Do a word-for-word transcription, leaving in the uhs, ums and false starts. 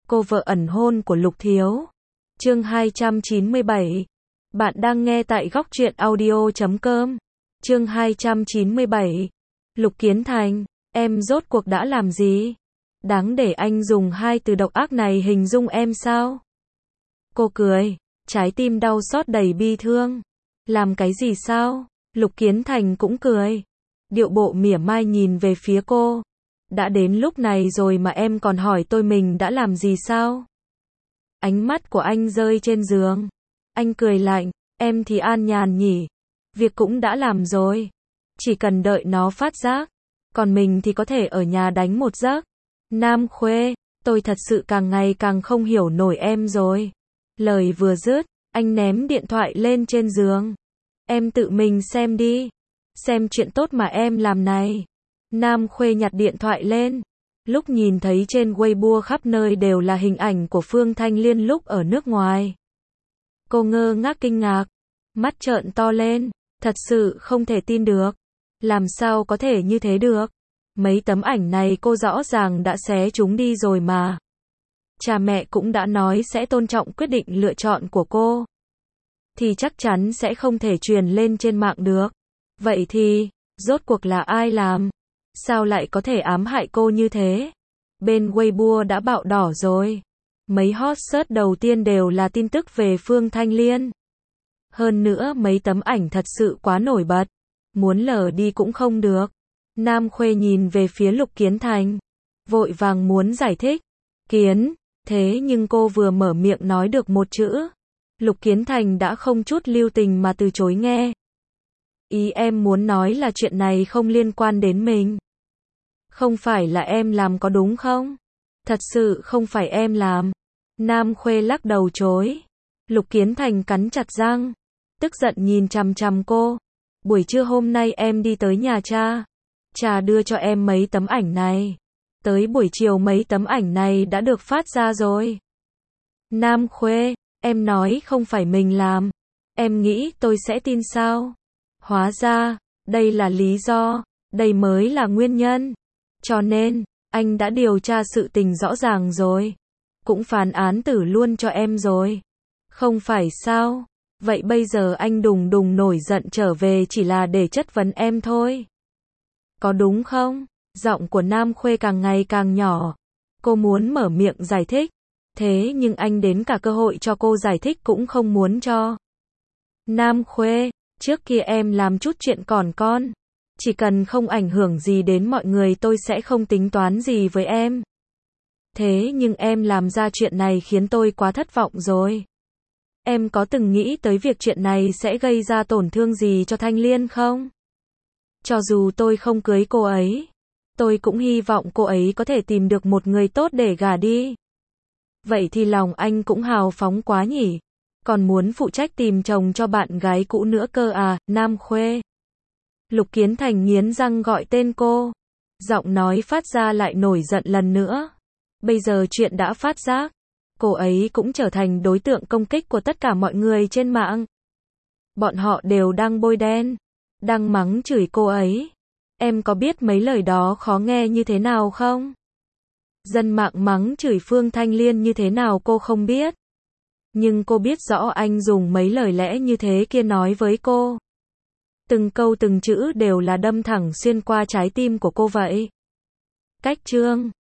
cô vợ ẩn hôn của Lục Thiếu. Chương hai trăm chín mươi bảy. Bạn đang nghe tại góc truyện audio chấm com. Chương hai trăm chín mươi bảy. Lục Kiến Thành, em rốt cuộc đã làm gì? Đáng để anh dùng hai từ độc ác này hình dung em sao? Cô cười, trái tim đau xót đầy bi thương. Làm cái gì sao? Lục Kiến Thành cũng cười. Điệu bộ mỉa mai nhìn về phía cô. Đã đến lúc này rồi mà em còn hỏi tôi mình đã làm gì sao? Ánh mắt của anh rơi trên giường. Anh cười lạnh, em thì an nhàn nhỉ. Việc cũng đã làm rồi. Chỉ cần đợi nó phát giác. Còn mình thì có thể ở nhà đánh một giấc. Nam Khuê, tôi thật sự càng ngày càng không hiểu nổi em rồi. Lời vừa dứt, anh ném điện thoại lên trên giường. Em tự mình xem đi. Xem chuyện tốt mà em làm này. Nam Khuê nhặt điện thoại lên. Lúc nhìn thấy trên Weibo khắp nơi đều là hình ảnh của Phương Thanh Liên lúc ở nước ngoài. Cô ngơ ngác kinh ngạc. Mắt trợn to lên. Thật sự không thể tin được. Làm sao có thể như thế được? Mấy tấm ảnh này cô rõ ràng đã xé chúng đi rồi mà. Cha mẹ cũng đã nói sẽ tôn trọng quyết định lựa chọn của cô. Thì chắc chắn sẽ không thể truyền lên trên mạng được. Vậy thì, rốt cuộc là ai làm? Sao lại có thể ám hại cô như thế? Bên Weibo đã bạo đỏ rồi. Mấy hot search đầu tiên đều là tin tức về Phương Thanh Liên. Hơn nữa mấy tấm ảnh thật sự quá nổi bật. Muốn lờ đi cũng không được. Nam Khuê nhìn về phía Lục Kiến Thành. Vội vàng muốn giải thích. Kiến, thế nhưng cô vừa mở miệng nói được một chữ. Lục Kiến Thành đã không chút lưu tình mà từ chối nghe. Ý em muốn nói là chuyện này không liên quan đến mình. Không phải là em làm có đúng không? Thật sự không phải em làm. Nam Khuê lắc đầu chối. Lục Kiến Thành cắn chặt răng. Tức giận nhìn chằm chằm cô. Buổi trưa hôm nay em đi tới nhà cha. Cha đưa cho em mấy tấm ảnh này. Tới buổi chiều mấy tấm ảnh này đã được phát ra rồi. Nam Khuê, em nói không phải mình làm. Em nghĩ tôi sẽ tin sao? Hóa ra, đây là lý do. Đây mới là nguyên nhân. Cho nên, anh đã điều tra sự tình rõ ràng rồi. Cũng phán án tử luôn cho em rồi. Không phải sao? Vậy bây giờ anh đùng đùng nổi giận trở về chỉ là để chất vấn em thôi. Có đúng không? Giọng của Nam Khuê càng ngày càng nhỏ. Cô muốn mở miệng giải thích. Thế nhưng anh đến cả cơ hội cho cô giải thích cũng không muốn cho. Nam Khuê, trước kia em làm chút chuyện còn con. Chỉ cần không ảnh hưởng gì đến mọi người tôi sẽ không tính toán gì với em. Thế nhưng em làm ra chuyện này khiến tôi quá thất vọng rồi. Em có từng nghĩ tới việc chuyện này sẽ gây ra tổn thương gì cho Thanh Liên không? Cho dù tôi không cưới cô ấy, tôi cũng hy vọng cô ấy có thể tìm được một người tốt để gả đi. Vậy thì lòng anh cũng hào phóng quá nhỉ? Còn muốn phụ trách tìm chồng cho bạn gái cũ nữa cơ à, Nam Khuê. Lục Kiến Thành nghiến răng gọi tên cô. Giọng nói phát ra lại nổi giận lần nữa. Bây giờ chuyện đã phát giác. Cô ấy cũng trở thành đối tượng công kích của tất cả mọi người trên mạng. Bọn họ đều đang bôi đen. Đang mắng chửi cô ấy. Em có biết mấy lời đó khó nghe như thế nào không? Dân mạng mắng chửi Phương Thanh Liên như thế nào cô không biết. Nhưng cô biết rõ anh dùng mấy lời lẽ như thế kia nói với cô. Từng câu từng chữ đều là đâm thẳng xuyên qua trái tim của cô vậy. Cách chương